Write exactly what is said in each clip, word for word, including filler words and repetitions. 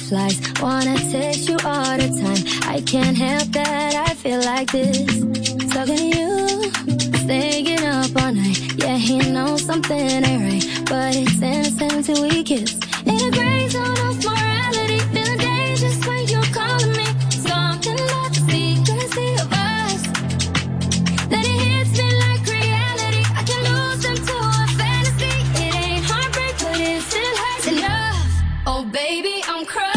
butterflies. Wanna taste you all the time. I can't help that I feel like this. Talking to you, staying up all night. Yeah, he knows something ain't right, but it's innocent till we kiss. In a gray zone of morality, feeling dangerous when you're calling me. Something about the secrecy of us, that it hits me like reality. I can lose into a fantasy. It ain't heartbreak, but it still hurts enough. Oh baby, I'm crushed.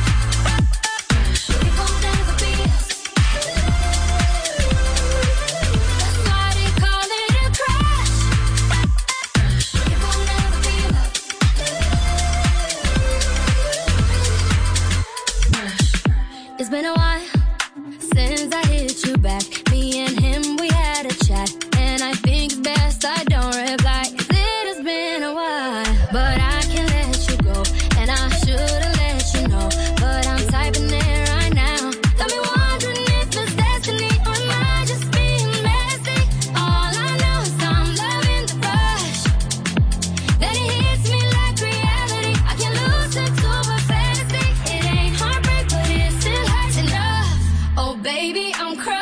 It's been a while since I hit you back. Me and him, we had a chat, and I think it's best I don't reply. It has been a while, but I can't let you go, and I should've let you know, but I'm typing it right now. Got me wondering if it's destiny, or am I just being messy? All I know is I'm loving the rush, that it hits me like reality. I can lose into a fantasy. It ain't heartbreak, but it still hurts enough. Oh baby, I'm crushed.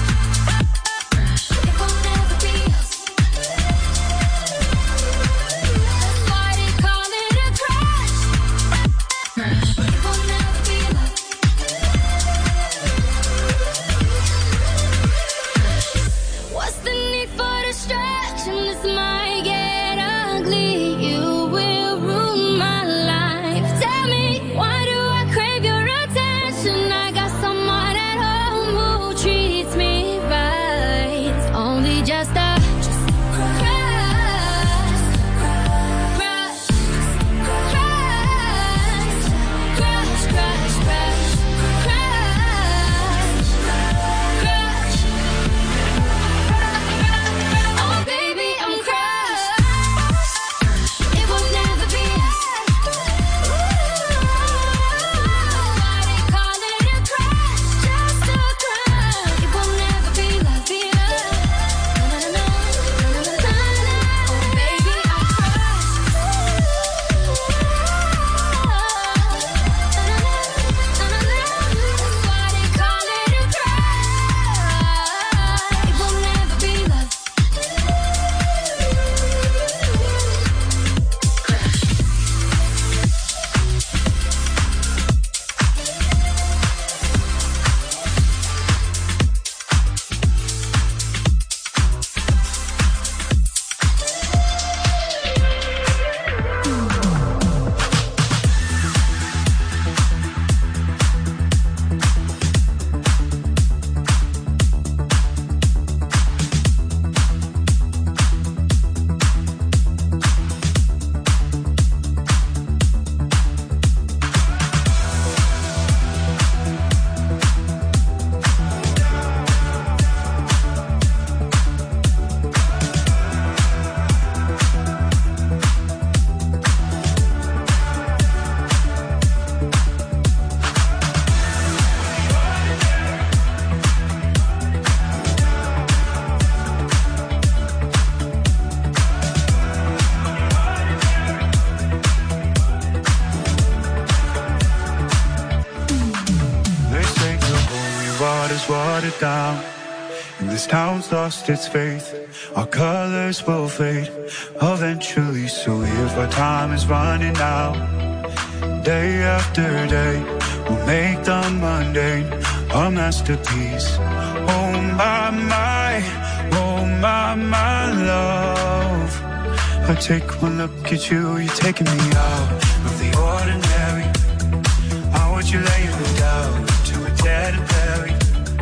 It won't ever be us. That's why they call it a crush. It won't ever be love. What's the need for distraction? This might get ugly. You will ruin my life. Tell me, why do I crave your attention? I got someone at home who treats me right. It's only just a just crush, crush, crush, crush, crush, crush, crush, crush. Oh baby, I'm crushed. It will never be us. Why they call it a crush? Just a crush. It will never be love, be love. No, no, no, no, no, no, no, no. Oh baby, I'm crushed. That's why they call it a crush. It will never be love. They say the holy water's watered down, and this town's lost its faith. Our colors will fade eventually, so if our time is running out, day after day, we'll make the mundane a masterpiece. Oh my, my, oh my, my love. I take one look at you, you're taking me out of the ordinary. I want you laying me down to a dead and buried,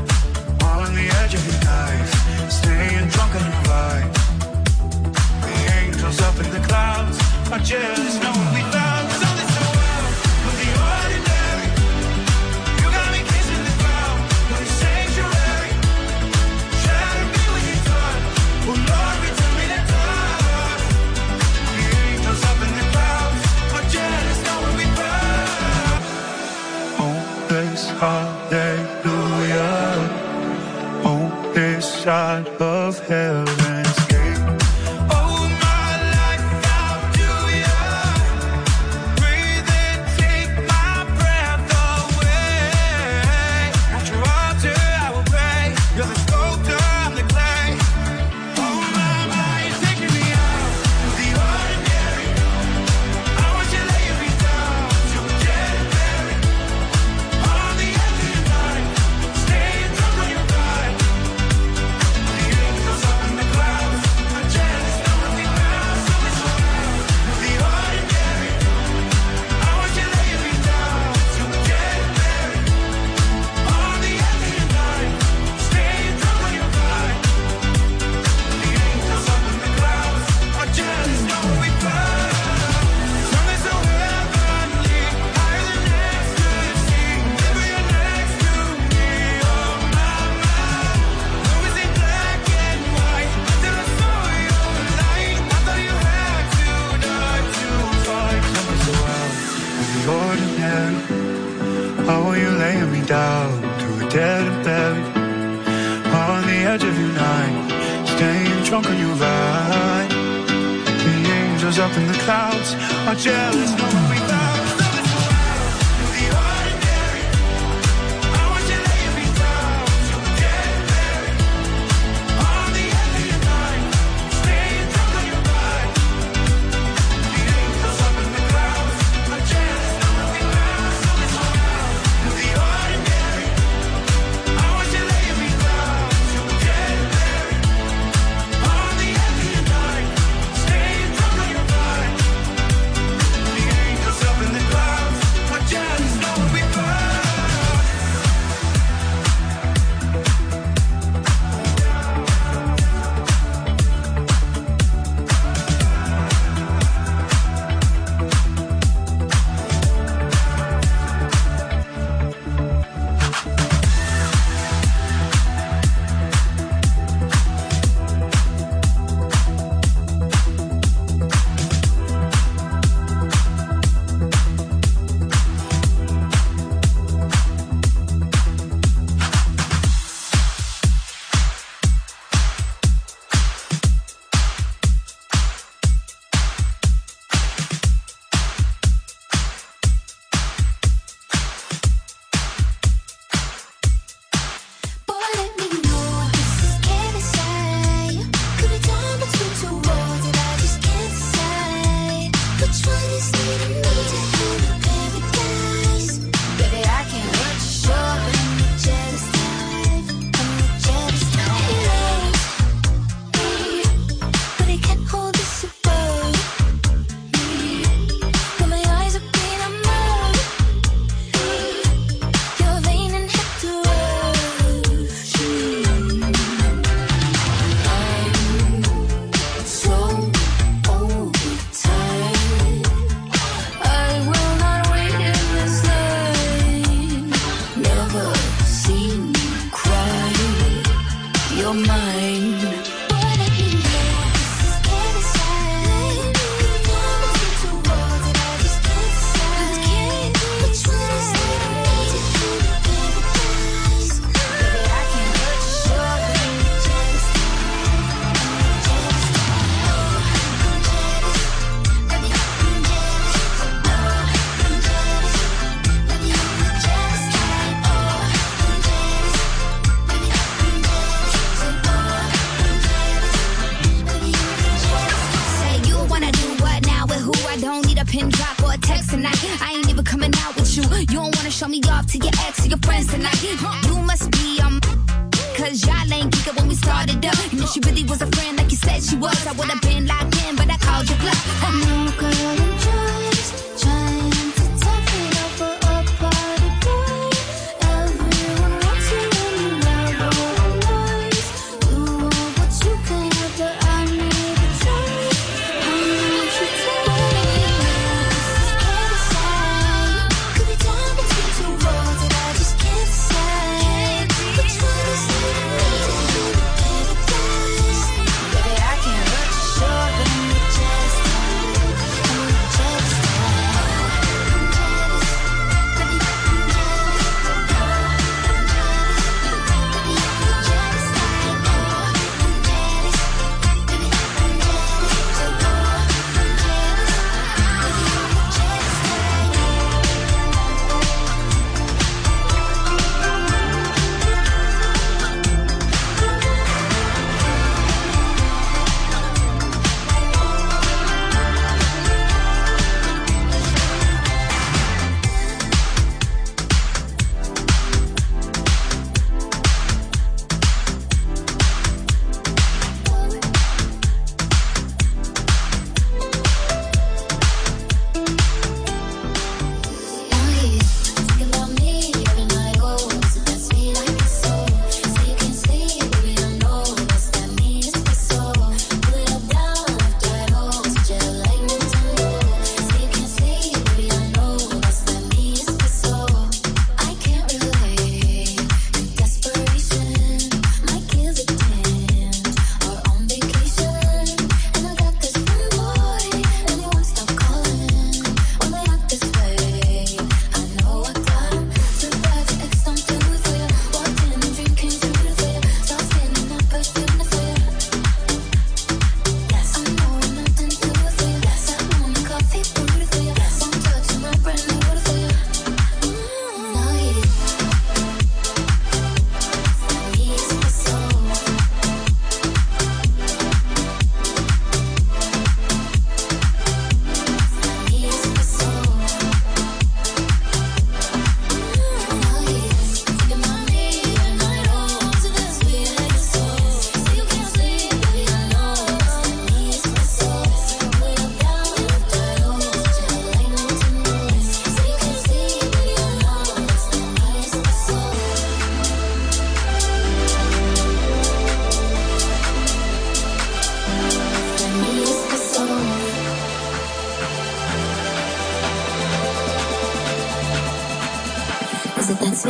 on the edge of your knife, staying drunk on your vibe. The angels up in the clouds are jealous, knowing we found something so out of the ordinary. You got me kissing the ground like a sanctuary, trying to be with you done. Oh Lord, return me that touch. The angels up in the clouds are jealous, knowing we found. Oh, this hallelujah. Oh, this side of heaven's gate. Oh, my life, how do you breathe and take my breath? dead and buried on the edge of your night, staying drunk on your ride. The angels up in the clouds are jealous, knowing we found.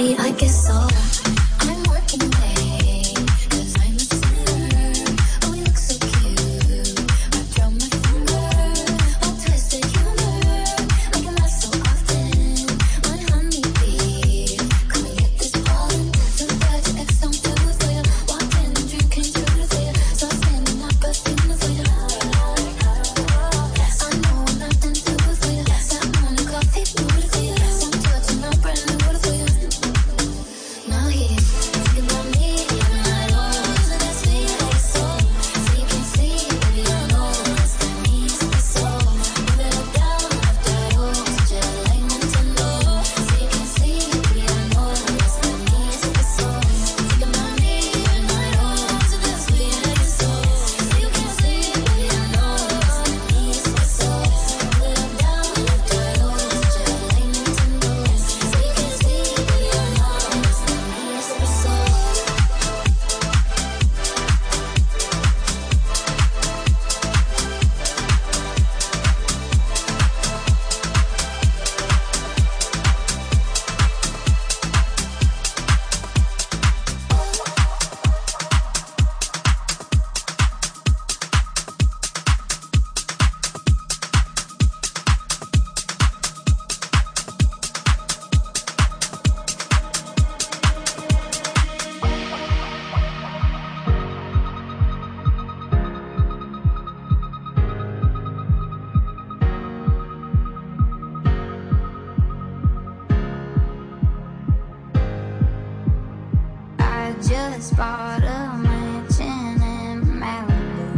just bought a mansion in Malibu.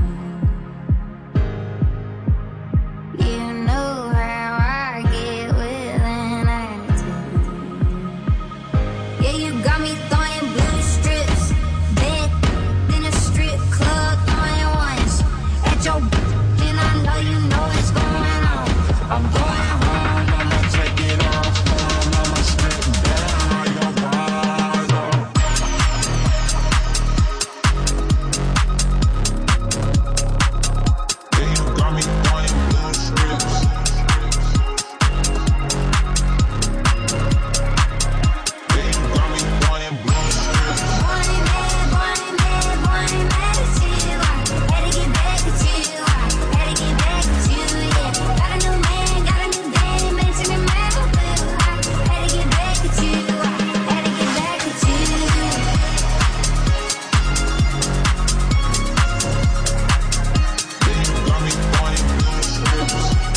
You know how I get with an attitude. Yeah, you got me throwing blue strips, bed in a strip club, throwing ones at your and I know you know what's going on. I'm going home, I'ma take it off, I'ma strip down your body. Yeah, you got me throwing blue strips. Yeah, you got me throwing blue strips. Boy, man, boy, man, boy, man, it's you. I had to get back at you. I had to get back at you, yeah. Got a new man, got a new dame, mansion in Malibu. I had to get back at you. I had to get back at you. Yeah, you got me throwing blue strips.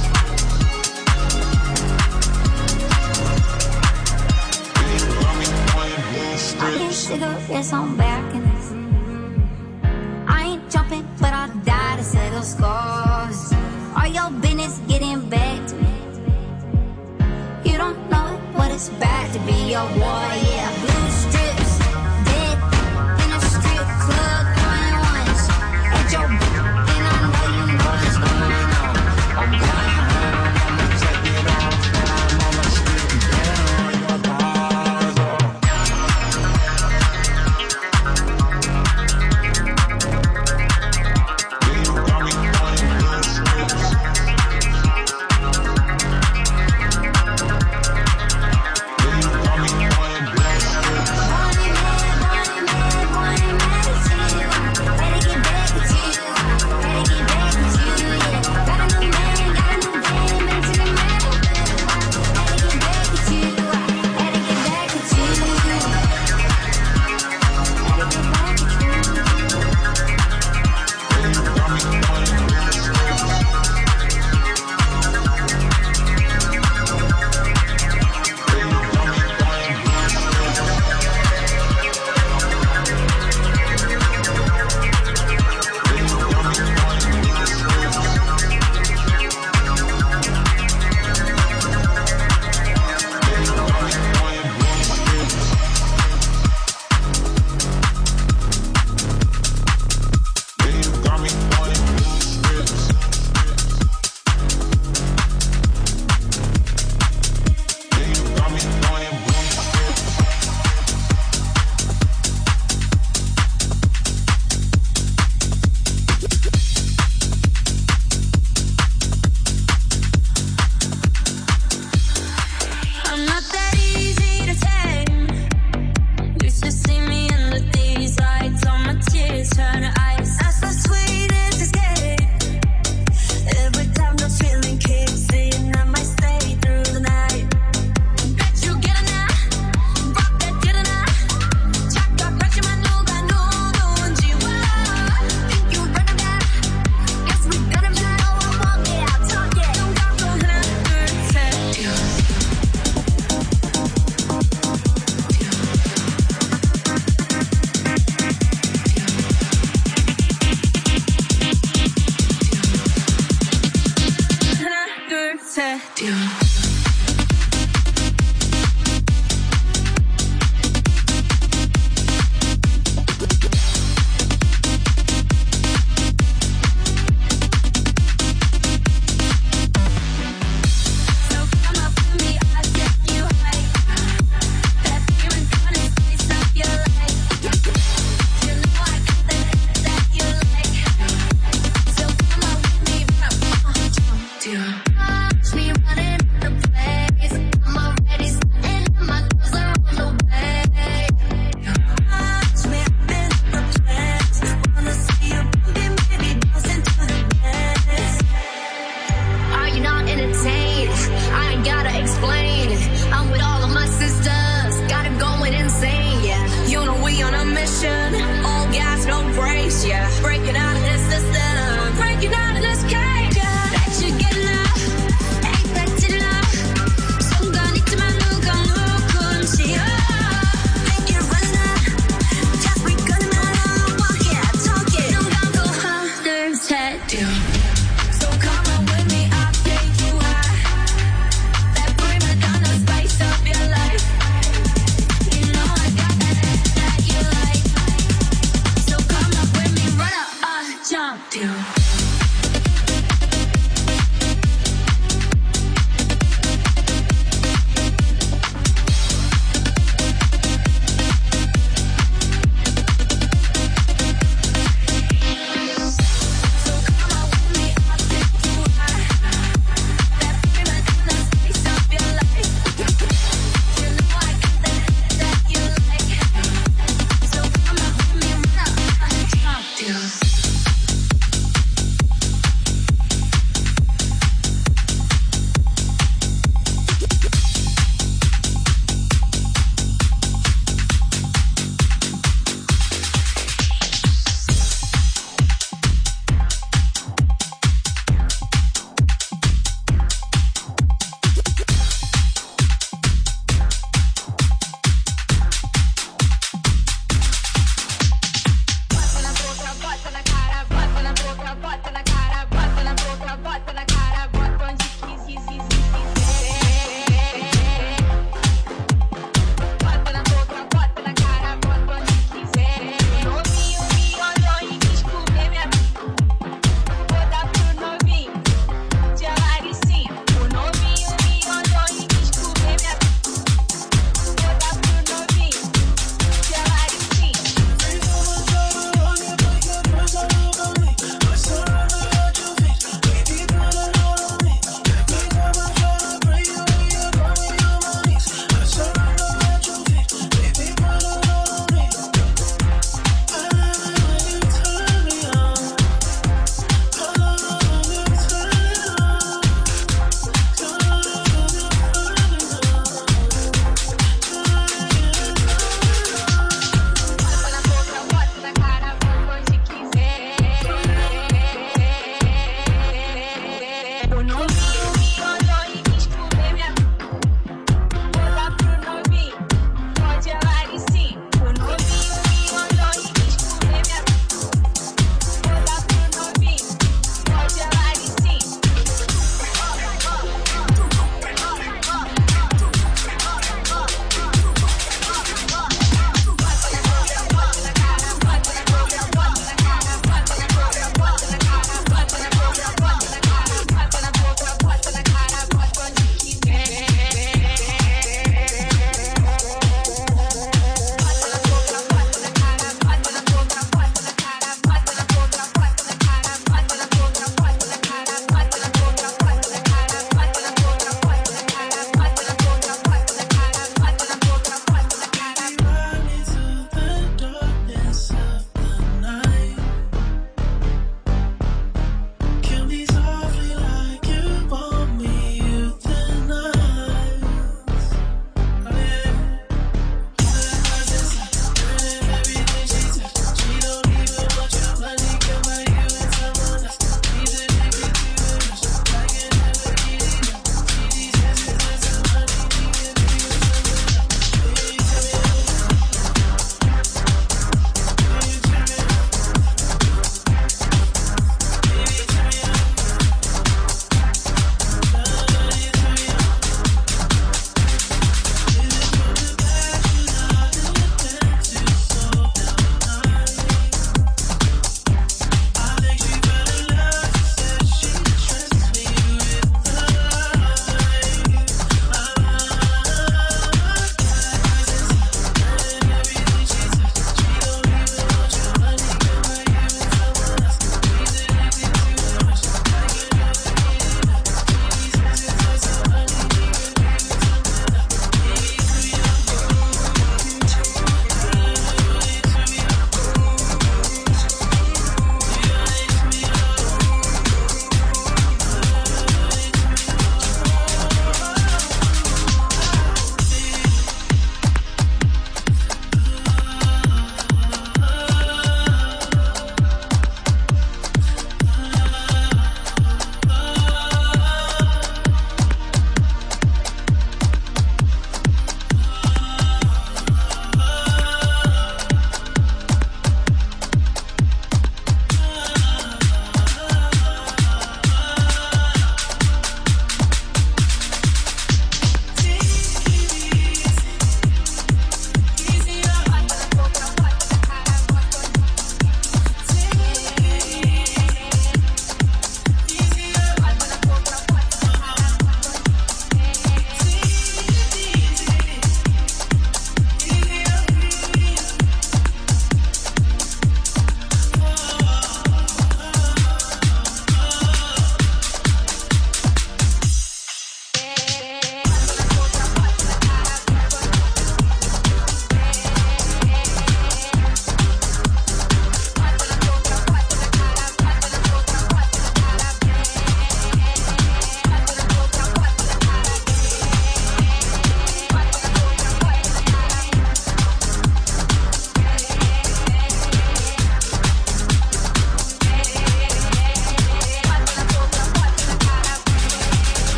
Yeah, you got me throwing blue strips. Cigarettes on balconies. I ain't jumping, but I'll die to settle scores. All your business getting back to me. You don't know what it's about to be your war, yeah. Blue strips, dead in a strip club, throwing ones at your and I know you know what's going on. I'm going home, I'ma take it off, I'ma strip down your bars. Yeah, you got me throwing blue strips. Yeah, you got me throwing blue strips.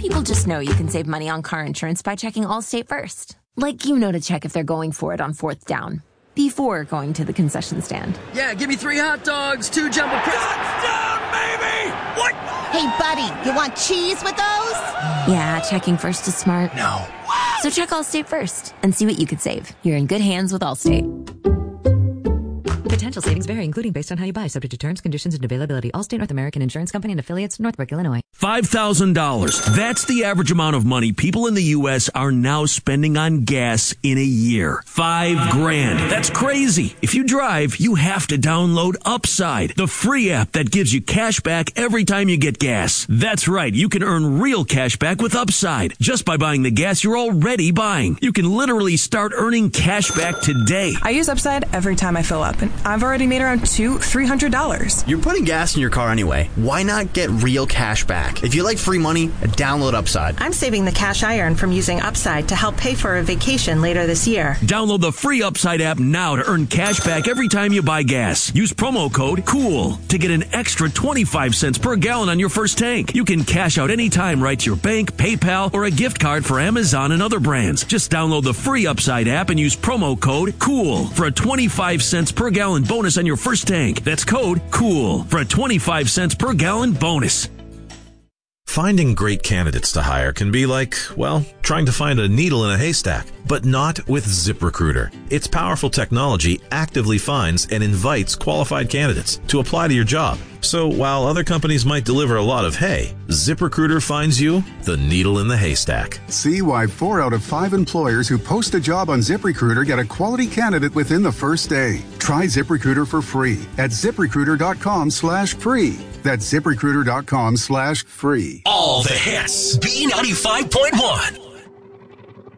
people just know you can save money on car insurance by checking Allstate first. Like, you know, to check if they're going for it on fourth down before going to the concession stand. Yeah, give me three hot dogs, two jumbo crisps. Touchdown, baby! What? Hey, buddy, you want cheese with those? Yeah, checking first is smart. No. So check Allstate first and see what you could save. You're in good hands with Allstate. Potential savings vary, including based on how you buy, subject to terms, conditions, and availability. Allstate North American Insurance Company and affiliates, Northbrook, Illinois. five thousand dollars. That's the average amount of money people in the U S are now spending on gas in a year. Five grand. That's crazy. If you drive, you have to download Upside, the free app that gives you cash back every time you get gas. That's right. You can earn real cash back with Upside just by buying the gas you're already buying. You can literally start earning cash back today. I use Upside every time I fill up, and I've already made around two, three hundred dollars. You're putting gas in your car anyway. Why not get real cash back? If you like free money, download Upside. I'm saving the cash I earn from using Upside to help pay for a vacation later this year. Download the free Upside app now to earn cash back every time you buy gas. Use promo code COOL to get an extra twenty-five cents per gallon on your first tank. You can cash out anytime right to your bank, PayPal, or a gift card for Amazon and other brands. Just download the free Upside app and use promo code COOL for a twenty-five cents per gallon bonus on your first tank. That's code COOL for a twenty-five cents per gallon bonus. Finding great candidates to hire can be like, well, trying to find a needle in a haystack, but not with ZipRecruiter. Its powerful technology actively finds and invites qualified candidates to apply to your job. So while other companies might deliver a lot of hay, ZipRecruiter finds you the needle in the haystack. See why four out of five employers who post a job on ZipRecruiter get a quality candidate within the first day. Try ZipRecruiter for free at ZipRecruiter.com slash free. That's ZipRecruiter.com slash free. All the hits. B ninety-five point one.